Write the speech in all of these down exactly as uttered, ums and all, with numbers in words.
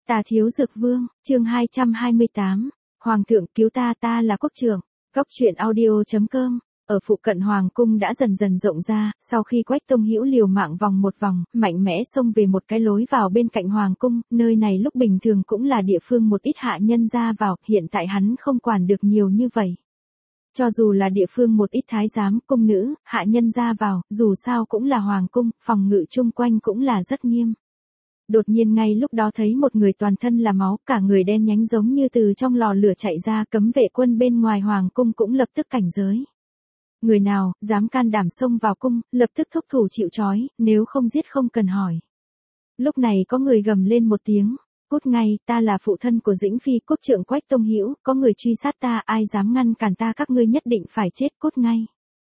Tà Thiếu Dược Vương, chương hai trăm hai mươi tám. Hoàng thượng cứu ta, ta là quốc trưởng. Góc truyện audio chấm com. Ở phụ cận hoàng cung đã dần dần rộng ra, sau khi Quách Tông Hữu liều mạng vòng một vòng, mạnh mẽ xông về một cái lối vào bên cạnh hoàng cung, nơi này lúc bình thường cũng là địa phương một ít hạ nhân ra vào, hiện tại hắn không quản được nhiều như vậy. Cho dù là địa phương một ít thái giám, cung nữ, hạ nhân ra vào, dù sao cũng là hoàng cung, phòng ngự chung quanh cũng là rất nghiêm. Đột nhiên ngay lúc đó thấy một người toàn thân là máu, cả người đen nhánh giống như từ trong lò lửa chạy ra, cấm vệ quân bên ngoài hoàng cung cũng lập tức cảnh giới. Người nào, dám can đảm xông vào cung, lập tức thúc thủ chịu trói, nếu không giết không cần hỏi. Lúc này có người gầm lên một tiếng, cút ngay, ta là phụ thân của Dĩnh Phi, quốc trưởng Quách Tông Hữu, có người truy sát ta, ai dám ngăn cản ta, các ngươi nhất định phải chết, cút ngay.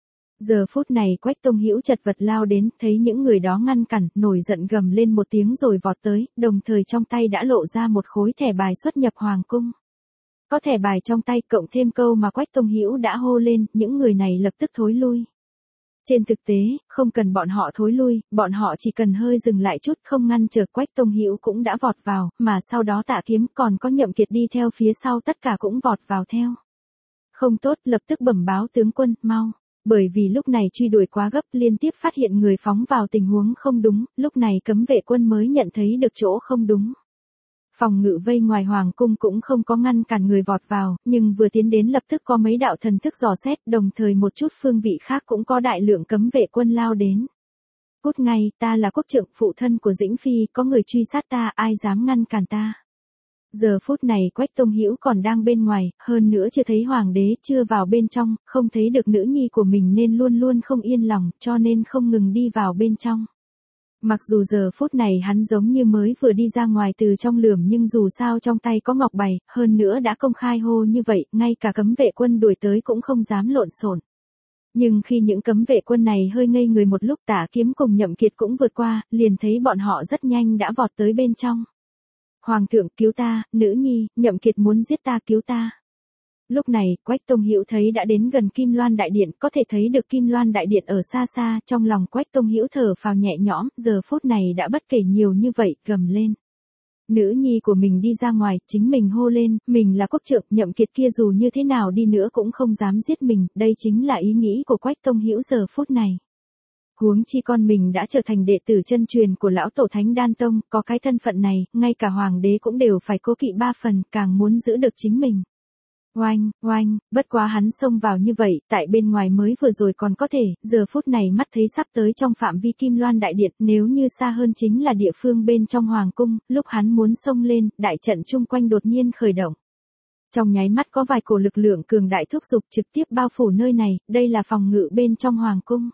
Giờ phút này Quách Tông Hữu chật vật lao đến, thấy những người đó ngăn cản, nổi giận gầm lên một tiếng rồi vọt tới, đồng thời trong tay đã lộ ra một khối thẻ bài xuất nhập hoàng cung. Có thẻ bài trong tay cộng thêm câu mà Quách Tông Hữu đã hô lên, những người này lập tức thối lui. Trên thực tế, không cần bọn họ thối lui, bọn họ chỉ cần hơi dừng lại chút, không ngăn trở, Quách Tông Hữu cũng đã vọt vào, mà sau đó Tạ Kiếm còn có Nhậm Kiệt đi theo phía sau, tất cả cũng vọt vào theo. Không tốt, lập tức bẩm báo tướng quân, mau. Bởi vì lúc này truy đuổi quá gấp, liên tiếp phát hiện người phóng vào tình huống không đúng, lúc này cấm vệ quân mới nhận thấy được chỗ không đúng. Phòng ngự vây ngoài hoàng cung cũng không có ngăn cản người vọt vào, nhưng vừa tiến đến lập tức có mấy đạo thần thức dò xét, đồng thời một chút phương vị khác cũng có đại lượng cấm vệ quân lao đến. Cút ngay, ta là quốc trưởng, phụ thân của Dĩnh Phi, có người truy sát ta, ai dám ngăn cản ta. Giờ phút này Quách Tông Hữu còn đang bên ngoài, hơn nữa chưa thấy hoàng đế, chưa vào bên trong, không thấy được nữ nhi của mình nên luôn luôn không yên lòng, cho nên không ngừng đi vào bên trong. Mặc dù giờ phút này hắn giống như mới vừa đi ra ngoài từ trong lườm nhưng dù sao trong tay có ngọc bày, hơn nữa đã công khai hô như vậy, ngay cả cấm vệ quân đuổi tới cũng không dám lộn xộn. Nhưng khi những cấm vệ quân này hơi ngây người một lúc, Tả Kiếm cùng Nhậm Kiệt cũng vượt qua, liền thấy bọn họ rất nhanh đã vọt tới bên trong. Hoàng thượng cứu ta, nữ nhi, Nhậm Kiệt muốn giết ta, cứu ta. Lúc này, Quách Tông Hữu thấy đã đến gần Kim Loan Đại Điện, có thể thấy được Kim Loan Đại Điện ở xa xa, trong lòng Quách Tông Hữu thở phào nhẹ nhõm, giờ phút này đã bất kể nhiều như vậy, gầm lên. Nữ nhi của mình đi ra ngoài, chính mình hô lên, mình là quốc trưởng, Nhậm Kiệt kia dù như thế nào đi nữa cũng không dám giết mình, đây chính là ý nghĩ của Quách Tông Hữu giờ phút này. Huống chi con mình đã trở thành đệ tử chân truyền của lão tổ Thánh Đan Tông, có cái thân phận này, ngay cả hoàng đế cũng đều phải cố kỵ ba phần, càng muốn giữ được chính mình. Oanh, oanh, bất quá hắn xông vào như vậy, tại bên ngoài mới vừa rồi còn có thể, giờ phút này mắt thấy sắp tới trong phạm vi Kim Loan Đại Điện, nếu như xa hơn chính là địa phương bên trong hoàng cung, lúc hắn muốn xông lên, đại trận chung quanh đột nhiên khởi động. Trong nháy mắt có vài cổ lực lượng cường đại thúc giục trực tiếp bao phủ nơi này, đây là phòng ngự bên trong hoàng cung.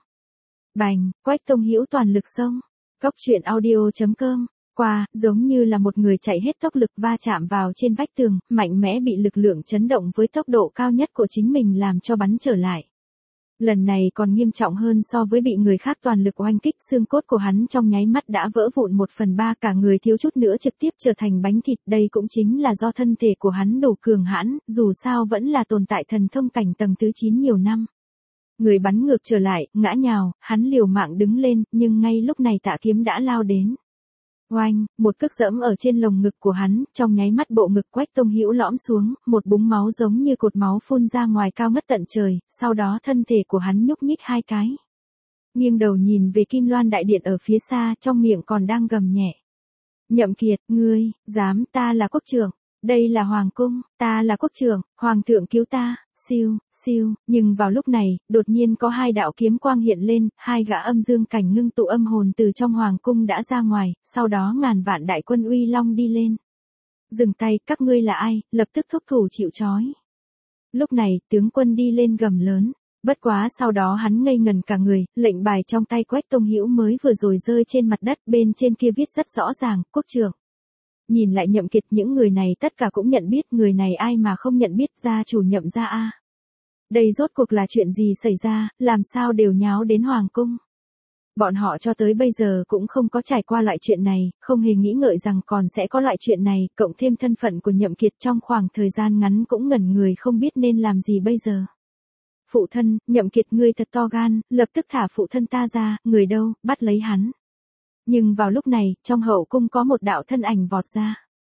Bành, Quách Tông Hữu toàn lực xông. Góc truyện audio chấm com. Qua, giống như là một người chạy hết tốc lực va chạm vào trên vách tường, mạnh mẽ bị lực lượng chấn động với tốc độ cao nhất của chính mình làm cho bắn trở lại. Lần này còn nghiêm trọng hơn so với bị người khác toàn lực oanh kích, xương cốt của hắn trong nháy mắt đã vỡ vụn một phần ba, cả người thiếu chút nữa trực tiếp trở thành bánh thịt, đây cũng chính là do thân thể của hắn đủ cường hãn, dù sao vẫn là tồn tại thần thông cảnh tầng thứ chín nhiều năm. Người bắn ngược trở lại, ngã nhào, hắn liều mạng đứng lên, nhưng ngay lúc này Tạ Kiếm đã lao đến. Oanh, một cước dẫm ở trên lồng ngực của hắn, trong nháy mắt bộ ngực Quách Tông Hữu lõm xuống, một búng máu giống như cột máu phun ra ngoài cao ngất tận trời, sau đó thân thể của hắn nhúc nhích hai cái. Nghiêng đầu nhìn về Kim Loan Đại Điện ở phía xa, trong miệng còn đang gầm nhẹ. Nhậm Kiệt, ngươi, dám, ta là quốc trưởng, đây là hoàng cung, ta là quốc trưởng, hoàng thượng cứu ta. Siêu, siêu, nhưng vào lúc này, đột nhiên có hai đạo kiếm quang hiện lên, hai gã âm dương cảnh ngưng tụ âm hồn từ trong hoàng cung đã ra ngoài, sau đó ngàn vạn đại quân uy long đi lên. Dừng tay, các ngươi là ai, lập tức thúc thủ chịu trói. Lúc này, tướng quân đi lên gầm lớn, bất quá sau đó hắn ngây ngần cả người, lệnh bài trong tay Quách Tông Hữu mới vừa rồi rơi trên mặt đất, bên trên kia viết rất rõ ràng, quốc trưởng. Nhìn lại Nhậm Kiệt, những người này tất cả cũng nhận biết, người này ai mà không nhận biết, gia chủ Nhậm gia a. Đây rốt cuộc là chuyện gì xảy ra, làm sao đều nháo đến hoàng cung. Bọn họ cho tới bây giờ cũng không có trải qua loại chuyện này, không hề nghĩ ngợi rằng còn sẽ có loại chuyện này, cộng thêm thân phận của Nhậm Kiệt trong khoảng thời gian ngắn cũng ngẩn người không biết nên làm gì bây giờ. Phụ thân, Nhậm Kiệt ngươi thật to gan, lập tức thả phụ thân ta ra, người đâu, bắt lấy hắn. Nhưng vào lúc này, trong hậu cung có một đạo thân ảnh vọt ra.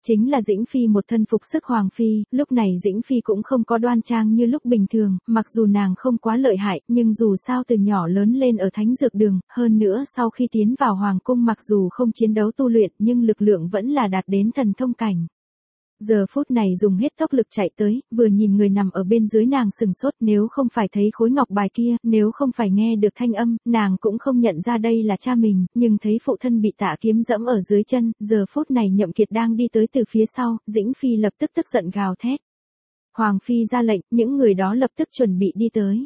Chính là Dĩnh Phi một thân phục sức hoàng phi, lúc này Dĩnh Phi cũng không có đoan trang như lúc bình thường, mặc dù nàng không quá lợi hại, nhưng dù sao từ nhỏ lớn lên ở thánh dược đường, hơn nữa sau khi tiến vào hoàng cung mặc dù không chiến đấu tu luyện nhưng lực lượng vẫn là đạt đến thần thông cảnh. Giờ phút này dùng hết tốc lực chạy tới, vừa nhìn người nằm ở bên dưới nàng sừng sốt, nếu không phải thấy khối ngọc bài kia, nếu không phải nghe được thanh âm, nàng cũng không nhận ra đây là cha mình, nhưng thấy phụ thân bị Tạ Kiếm dẫm ở dưới chân, giờ phút này Nhậm Kiệt đang đi tới từ phía sau, Dĩnh Phi lập tức tức giận gào thét. Hoàng phi ra lệnh, những người đó lập tức chuẩn bị đi tới.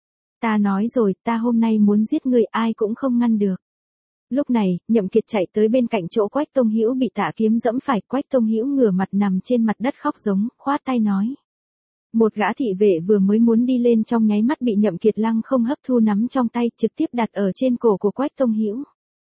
Ta nói rồi, ta hôm nay muốn giết người, ai cũng không ngăn được. Lúc này, Nhậm Kiệt chạy tới bên cạnh chỗ Quách Tông Hữu bị Tạ Kiếm dẫm phải, Quách Tông Hữu ngửa mặt nằm trên mặt đất khóc giống, khoát tay nói. Một gã thị vệ vừa mới muốn đi lên trong nháy mắt bị Nhậm Kiệt lăng không hấp thu nắm trong tay, trực tiếp đặt ở trên cổ của Quách Tông Hữu.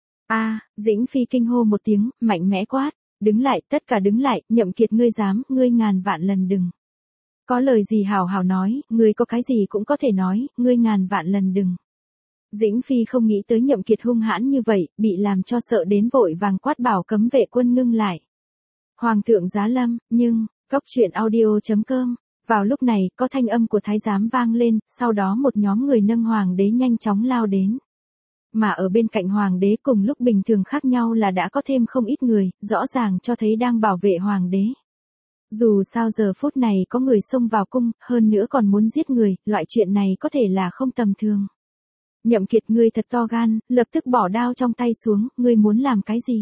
A, Dĩnh Phi kinh hô một tiếng, mạnh mẽ quát, đứng lại, tất cả đứng lại, Nhậm Kiệt ngươi dám, ngươi ngàn vạn lần đừng. Có lời gì hảo hảo nói, ngươi có cái gì cũng có thể nói, ngươi ngàn vạn lần đừng. Dĩnh Phi không nghĩ tới Nhậm Kiệt hung hãn như vậy, bị làm cho sợ đến vội vàng quát bảo cấm vệ quân ngưng lại. Hoàng thượng giá lâm, nhưng, cốc truyện audio chấm com. Vào lúc này, có thanh âm của thái giám vang lên, sau đó một nhóm người nâng hoàng đế nhanh chóng lao đến. Mà ở bên cạnh hoàng đế cùng lúc bình thường khác nhau là đã có thêm không ít người, rõ ràng cho thấy đang bảo vệ hoàng đế. Dù sao giờ phút này có người xông vào cung, hơn nữa còn muốn giết người, loại chuyện này có thể là không tầm thường. Nhậm Kiệt ngươi thật to gan, lập tức bỏ đao trong tay xuống, ngươi muốn làm cái gì?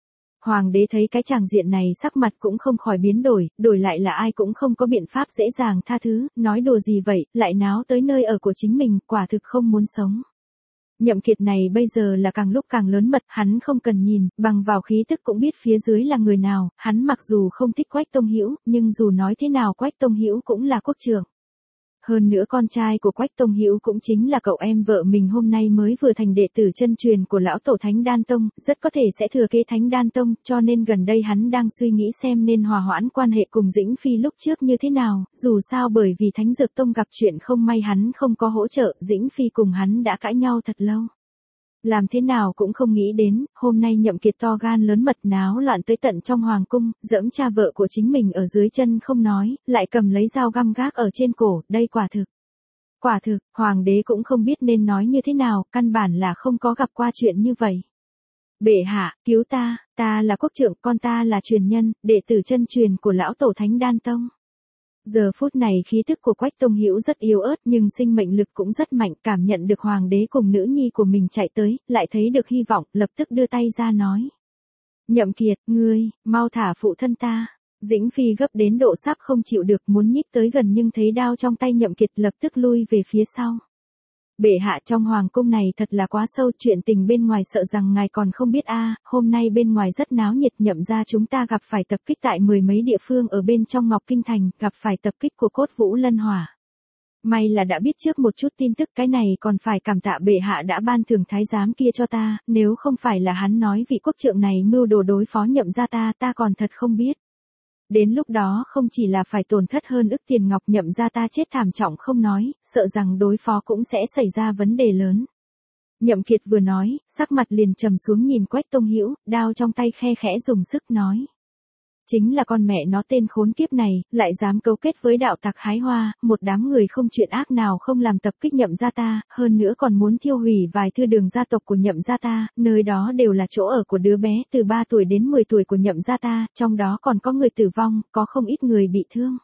Hoàng đế thấy cái tràng diện này sắc mặt cũng không khỏi biến đổi, đổi lại là ai cũng không có biện pháp dễ dàng tha thứ, nói đùa gì vậy, lại náo tới nơi ở của chính mình, quả thực không muốn sống. Nhậm Kiệt này bây giờ là càng lúc càng lớn mật, hắn không cần nhìn, bằng vào khí tức cũng biết phía dưới là người nào, hắn mặc dù không thích Quách Tông Hữu, nhưng dù nói thế nào Quách Tông Hữu cũng là quốc trưởng. Hơn nữa con trai của Quách Tông Hữu cũng chính là cậu em vợ mình hôm nay mới vừa thành đệ tử chân truyền của lão tổ Thánh Đan Tông, rất có thể sẽ thừa kế Thánh Đan Tông, cho nên gần đây hắn đang suy nghĩ xem nên hòa hoãn quan hệ cùng Dĩnh Phi lúc trước như thế nào, dù sao bởi vì Thánh Dược Tông gặp chuyện không may hắn không có hỗ trợ, Dĩnh Phi cùng hắn đã cãi nhau thật lâu. Làm thế nào cũng không nghĩ đến, hôm nay Nhậm Kiệt to gan lớn mật náo loạn tới tận trong hoàng cung, giẫm cha vợ của chính mình ở dưới chân không nói, lại cầm lấy dao găm gác ở trên cổ, đây quả thực. Quả thực, hoàng đế cũng không biết nên nói như thế nào, căn bản là không có gặp qua chuyện như vậy. Bệ hạ, cứu ta, ta là quốc trưởng, con ta là truyền nhân, đệ tử chân truyền của lão tổ Thánh Đan Tông. Giờ phút này khí tức của Quách Tông Hữu rất yếu ớt nhưng sinh mệnh lực cũng rất mạnh, cảm nhận được hoàng đế cùng nữ nhi của mình chạy tới, lại thấy được hy vọng, lập tức đưa tay ra nói. Nhậm Kiệt, ngươi, mau thả phụ thân ta. Dĩnh Phi gấp đến độ sắp không chịu được muốn nhích tới gần nhưng thấy đao trong tay Nhậm Kiệt lập tức lui về phía sau. Bệ hạ trong hoàng cung này thật là quá sâu, chuyện tình bên ngoài sợ rằng ngài còn không biết a. Hôm nay bên ngoài rất náo nhiệt, Nhậm gia chúng ta gặp phải tập kích tại mười mấy địa phương ở bên trong Ngọc Kinh Thành, gặp phải tập kích của Cốt Vũ Lân Hỏa. May là đã biết trước một chút tin tức, cái này còn phải cảm tạ bệ hạ đã ban thưởng thái giám kia cho ta, nếu không phải là hắn nói vị quốc trượng này mưu đồ đối phó Nhậm gia ta, ta còn thật không biết. Đến lúc đó không chỉ là phải tổn thất hơn ức tiền ngọc, Nhậm gia ta chết thảm trọng không nói, sợ rằng đối phó cũng sẽ xảy ra vấn đề lớn. Nhậm Kiệt vừa nói, sắc mặt liền trầm xuống nhìn Quách Tông Hữu, đao trong tay khe khẽ dùng sức nói. Chính là con mẹ nó tên khốn kiếp này, lại dám cấu kết với đạo tặc hái hoa, một đám người không chuyện ác nào không làm tập kích Nhậm gia ta, hơn nữa còn muốn thiêu hủy vài thư đường gia tộc của Nhậm gia ta, nơi đó đều là chỗ ở của đứa bé từ ba tuổi đến mười tuổi của Nhậm gia ta, trong đó còn có người tử vong, có không ít người bị thương.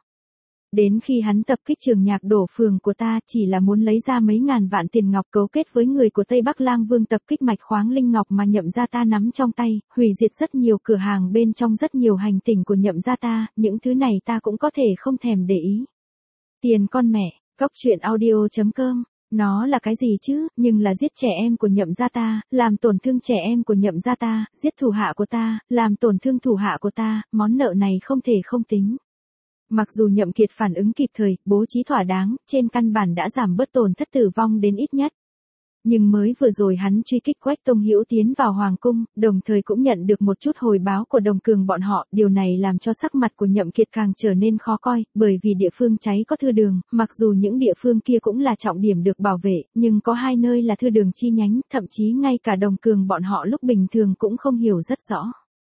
Đến khi hắn tập kích trường nhạc đổ phường của ta chỉ là muốn lấy ra mấy ngàn vạn tiền ngọc, cấu kết với người của Tây Bắc Lang Vương tập kích mạch khoáng linh ngọc mà Nhậm gia ta nắm trong tay, hủy diệt rất nhiều cửa hàng bên trong rất nhiều hành tinh của Nhậm gia ta, những thứ này ta cũng có thể không thèm để ý. Tiền con mẹ, cốc truyện audio chấm com, nó là cái gì chứ, nhưng là giết trẻ em của Nhậm gia ta, làm tổn thương trẻ em của Nhậm gia ta, giết thủ hạ của ta, làm tổn thương thủ hạ của ta, món nợ này không thể không tính. Mặc dù Nhậm Kiệt phản ứng kịp thời, bố trí thỏa đáng, trên căn bản đã giảm bớt tổn thất tử vong đến ít nhất. Nhưng mới vừa rồi hắn truy kích Quách Tông Hữu tiến vào hoàng cung, đồng thời cũng nhận được một chút hồi báo của đồng cường bọn họ, điều này làm cho sắc mặt của Nhậm Kiệt càng trở nên khó coi, bởi vì địa phương cháy có thư đường, mặc dù những địa phương kia cũng là trọng điểm được bảo vệ, nhưng có hai nơi là thư đường chi nhánh, thậm chí ngay cả đồng cường bọn họ lúc bình thường cũng không hiểu rất rõ.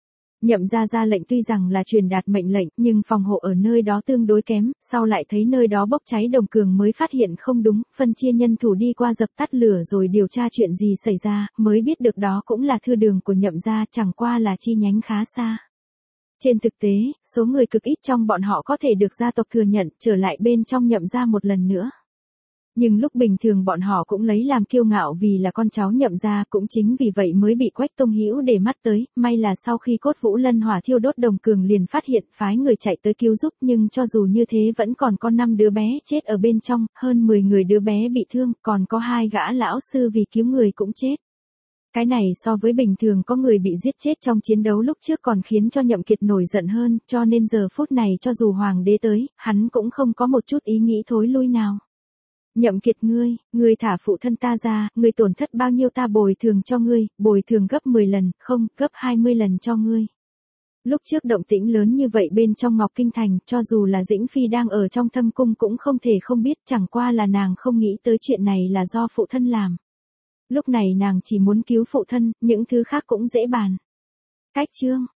Nhậm gia ra lệnh tuy rằng là truyền đạt mệnh lệnh, nhưng phòng hộ ở nơi đó tương đối kém, sau lại thấy nơi đó bốc cháy đồng cường mới phát hiện không đúng, phân chia nhân thủ đi qua dập tắt lửa rồi điều tra chuyện gì xảy ra, mới biết được đó cũng là thư đường của Nhậm gia, chẳng qua là chi nhánh khá xa. Trên thực tế, số người cực ít trong bọn họ có thể được gia tộc thừa nhận trở lại bên trong Nhậm gia một lần nữa. Nhưng lúc bình thường bọn họ cũng lấy làm kiêu ngạo vì là con cháu Nhậm gia, cũng chính vì vậy mới bị Quách Tông Hữu để mắt tới, may là sau khi cốt vũ lân hỏa thiêu đốt đồng cường liền phát hiện phái người chạy tới cứu giúp, nhưng cho dù như thế vẫn còn có năm đứa bé chết ở bên trong, hơn mười người đứa bé bị thương, còn có hai gã lão sư vì cứu người cũng chết. Cái này so với bình thường có người bị giết chết trong chiến đấu lúc trước còn khiến cho Nhậm Kiệt nổi giận hơn, cho nên giờ phút này cho dù hoàng đế tới, hắn cũng không có một chút ý nghĩ thối lui nào. Nhậm Kiệt ngươi, ngươi thả phụ thân ta ra, ngươi tổn thất bao nhiêu ta bồi thường cho ngươi, bồi thường gấp mười lần, không, gấp hai mươi lần cho ngươi. Lúc trước động tĩnh lớn như vậy bên trong Ngọc Kinh Thành, cho dù là Dĩnh Phi đang ở trong thâm cung cũng không thể không biết, chẳng qua là nàng không nghĩ tới chuyện này là do phụ thân làm. Lúc này nàng chỉ muốn cứu phụ thân, những thứ khác cũng dễ bàn. Cách chương